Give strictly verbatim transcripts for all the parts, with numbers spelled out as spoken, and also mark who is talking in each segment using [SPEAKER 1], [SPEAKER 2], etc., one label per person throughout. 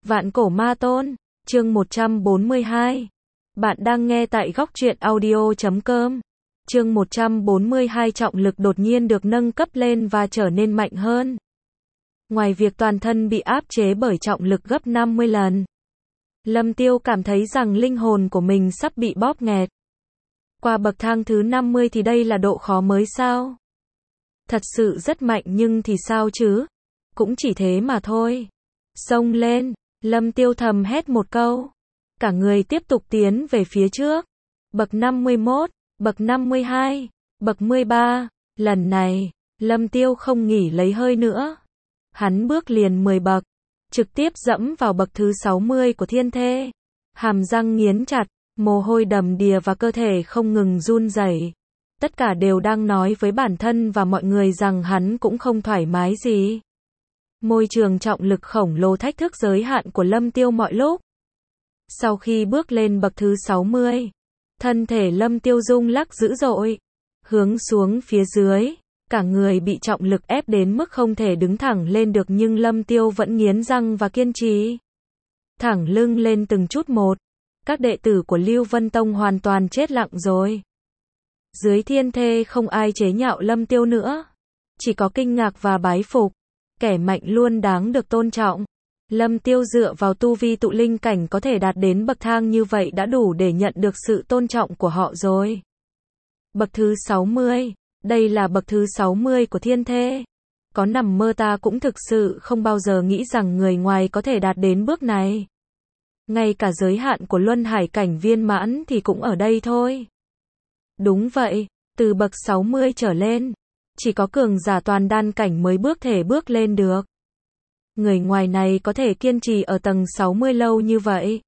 [SPEAKER 1] Vạn cổ ma tôn, chương một trăm bốn mươi hai. Bạn đang nghe tại góc truyện audio chấm com. Chương một trăm bốn mươi hai, trọng lực đột nhiên được nâng cấp lên và trở nên mạnh hơn. Ngoài việc toàn thân bị áp chế bởi trọng lực gấp năm mươi lần, Lâm Tiêu cảm thấy rằng linh hồn của mình sắp bị bóp nghẹt. Qua bậc thang thứ năm mươi thì đây là độ khó mới sao? Thật sự rất mạnh nhưng thì sao chứ? Cũng chỉ thế mà thôi. Xông lên, Lâm Tiêu thầm hét một câu. Cả người tiếp tục tiến về phía trước. Bậc năm mươi mốt, bậc năm mươi hai, bậc mười ba. Lần này, Lâm Tiêu không nghỉ lấy hơi nữa. Hắn bước liền mười bậc, trực tiếp dẫm vào bậc thứ sáu mươi của thiên thê. Hàm răng nghiến chặt, mồ hôi đầm đìa và cơ thể không ngừng run rẩy. Tất cả đều đang nói với bản thân và mọi người rằng hắn cũng không thoải mái gì. Môi trường trọng lực khổng lồ thách thức giới hạn của Lâm Tiêu mọi lúc. Sau khi bước lên bậc thứ sáu mươi, thân thể Lâm Tiêu rung lắc dữ dội, hướng xuống phía dưới, cả người bị trọng lực ép đến mức không thể đứng thẳng lên được, nhưng Lâm Tiêu vẫn nghiến răng và kiên trì. Thẳng lưng lên từng chút một, các đệ tử của Lưu Vân Tông hoàn toàn chết lặng rồi. Dưới thiên thê không ai chế nhạo Lâm Tiêu nữa, chỉ có kinh ngạc và bái phục. Kẻ mạnh luôn đáng được tôn trọng. Lâm Tiêu dựa vào tu vi tụ linh cảnh có thể đạt đến bậc thang như vậy đã đủ để nhận được sự tôn trọng của họ rồi. Bậc thứ sáu mươi, đây là bậc thứ sáu mươi của thiên thê. Có nằm mơ ta cũng thực sự không bao giờ nghĩ rằng người ngoài có thể đạt đến bước này. Ngay cả giới hạn của luân hải cảnh viên mãn thì cũng ở đây thôi. Đúng vậy, từ bậc sáu mươi trở lên, chỉ có cường giả toàn đan cảnh mới bước thể bước lên được. Người ngoài này có thể kiên trì ở tầng sáu mươi lâu như vậy.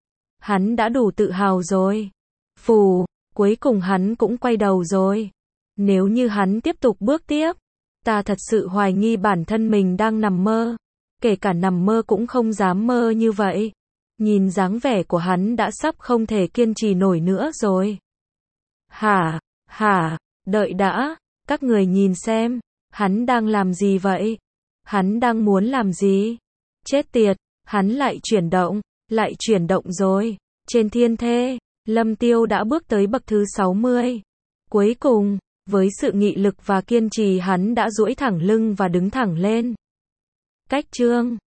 [SPEAKER 1] Hắn đã đủ tự hào rồi. Phù, cuối cùng hắn cũng quay đầu rồi. Nếu như hắn tiếp tục bước tiếp, ta thật sự hoài nghi bản thân mình đang nằm mơ. Kể cả nằm mơ cũng không dám mơ như vậy. Nhìn dáng vẻ của hắn đã sắp không thể kiên trì nổi nữa rồi. Hả, hả, đợi đã. Các người nhìn xem, hắn đang làm gì vậy? Hắn đang muốn làm gì? Chết tiệt, hắn lại chuyển động, lại chuyển động rồi. Trên thiên thê, Lâm Tiêu đã bước tới bậc thứ sáu mươi. Cuối cùng, với sự nghị lực và kiên trì hắn đã duỗi thẳng lưng và đứng thẳng lên. Cách chương